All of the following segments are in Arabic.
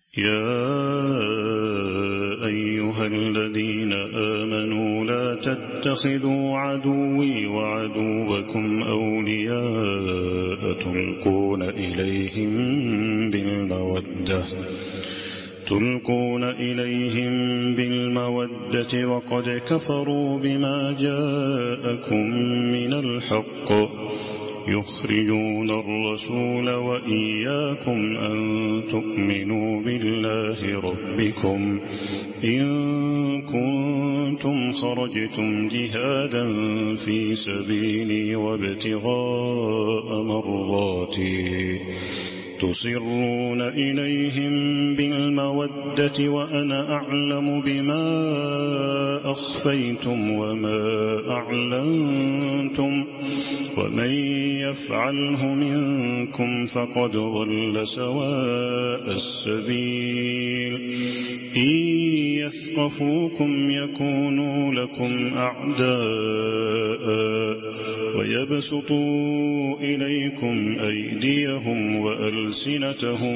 يا أيها الذين آمنوا لا تتخذوا عدوي وعدوكم أولياء تلقون إليهم بالمودة وقد كفروا بما جاءكم من الحق يخرجون الرسول وإياكم أن تؤمنوا بالله ربكم إن كنتم خرجتم جهادا في سبيلي وابتغاء مرضاتي تسرون إليهم بالمودة وأنا أعلم بما أخفيتم وما أعلنتم ومن يفعله منكم فقد ضل سواء السبيل إن يثقفوكم يكونوا لكم أعداء ويبسطوا إليكم أيديهم وألسنتهم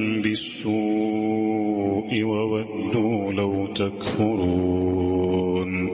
بالسوء وودوا لو تكفرون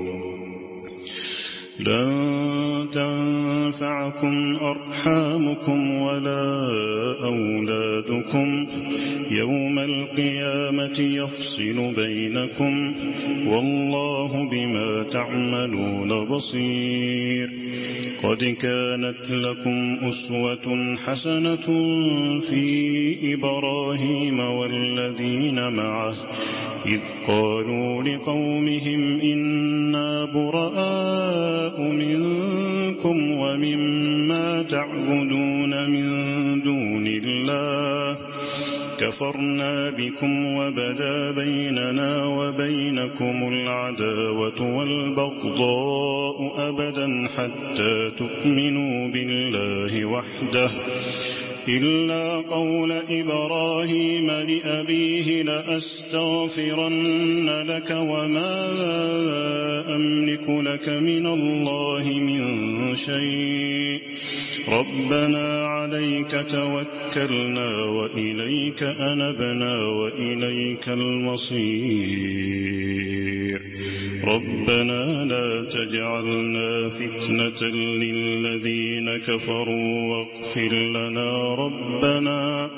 لن تنفعكم أرحامكم ولا أولادكم يوم القيامة يفصل بينكم والله بما تعملون بصير قد كانت لكم أسوة حسنة في إبراهيم والذين معه إذ قالوا لقومهم إنا براء منكم ومما تعبدون من دون الله كفرنا بكم وبدا بيننا وبينكم العداوة والبغضاء أبدا حتى تؤمنوا بالله وحده إلا قول إبراهيم لأبيه لأستغفرن لك وما أملك لك من الله من شيء ربنا عليك توكلنا وإليك أنبنا وإليك المصير ربنا لا تجعلنا فتنة للذين كفروا واغفر لنا ربنا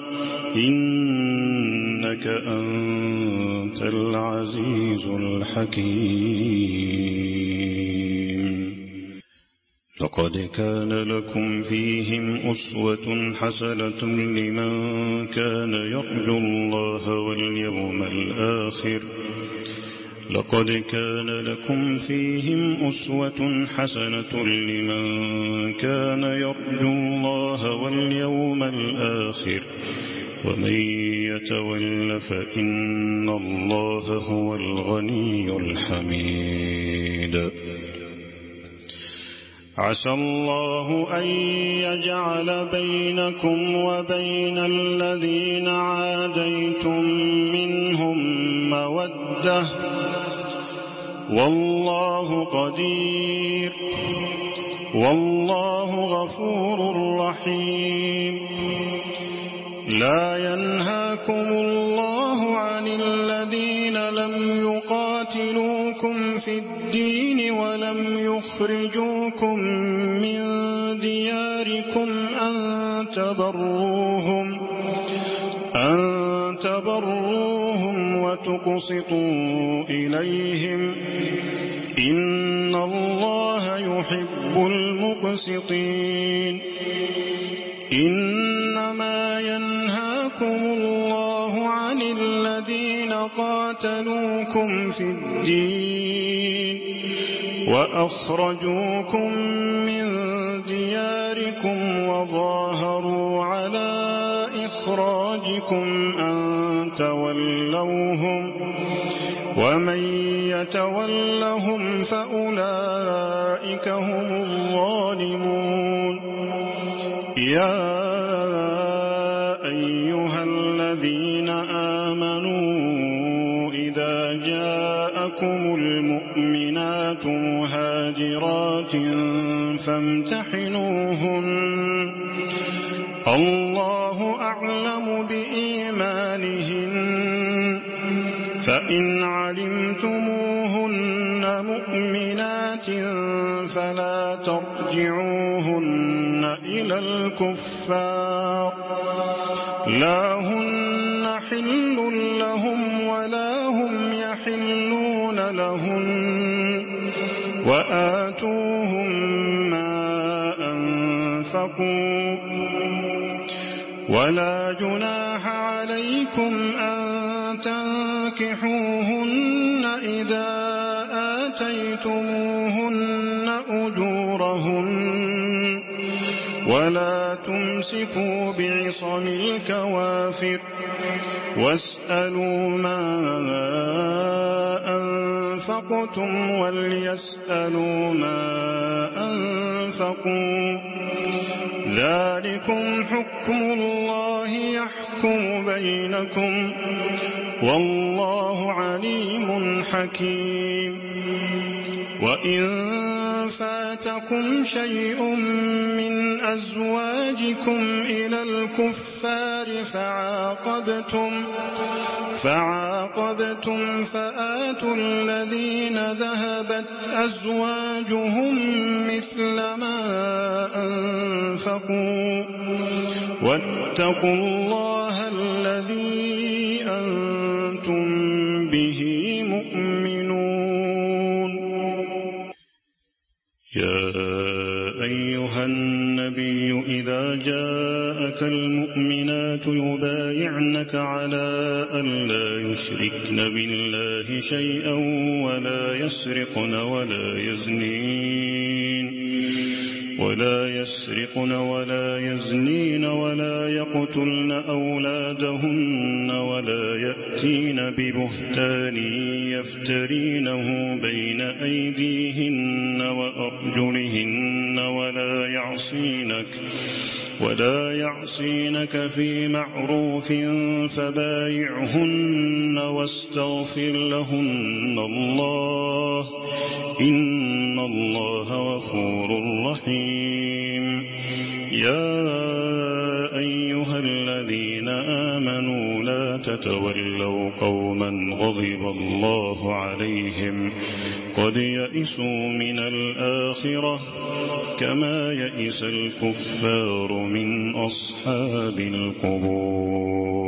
إنك أنت العزيز الحكيم لقد كان لكم فيهم أسوة حسنة لمن كان يرجو الله واليوم الآخر لقد كان لكم فيهم أسوة حسنة لمن كان يرجو الله واليوم الآخر ومن يتول فإن الله هو الغني الحميد عسى الله أن يجعل بينكم وبين الذين عاديتم منهم مودة والله قدير والله غفور رحيم لا ينهاكم الله عن الذين لم يقاتلوكم في الدين ولم يخرجوكم من دياركم أن تبروهم وتقسطوا إليهم إن الله يحب المقسطين إنما ينهاكم الله عن الذين قاتلوكم في الدين وأخرجوكم من دياركم وظاهروا على إخراجكم أن تولوهم ومن يتولهم فأولئك هم الظالمون يا أيها الذين آمنوا إذا جاءكم المؤمنات مهاجرات فامتحنوهن الله أعلم بإيمانهن فإن علمتموهن مؤمنات فلا ترجعوهن إلى الكفار لا هن حل لهم ولا هم يحلون لهن وآتوهم ما أنفقوا ولا جناح عليكم أن تنكحوهن إذا آتيتموهن أجورهن ولا تمسكوا بعصم الكوافر واسألوا ما أنفقتم وليسألوا ما أنفقوا ذلكم حكم الله يحكم بينكم والله عليم حكيم وإن فاتكم شيء من أزواجكم إلى الكفار فعاقبتم فآتوا الذين ذهبت أزواجهم مثل ما أنفقوا واتقوا الله الذي أنتم به مؤمنون يا أيها النبي إذا جاءك المؤمنات يبايعنك على أن لا يشركن بالله شيئا ولا يسرقن ولا يزنين ولا يقتلن أولادهن ولا يأتين ببهتان يفترينه بين أيديهن وأرجلهن ولا يعصينك في معروف فبايعهن واستغفر لهن الله إن الله غفور رحيم يا أيها الذين آمنوا لا تتولوا قوما غضب الله عليهم قد يئسوا من الآخرة كما يئس الكفار من أصحاب القبور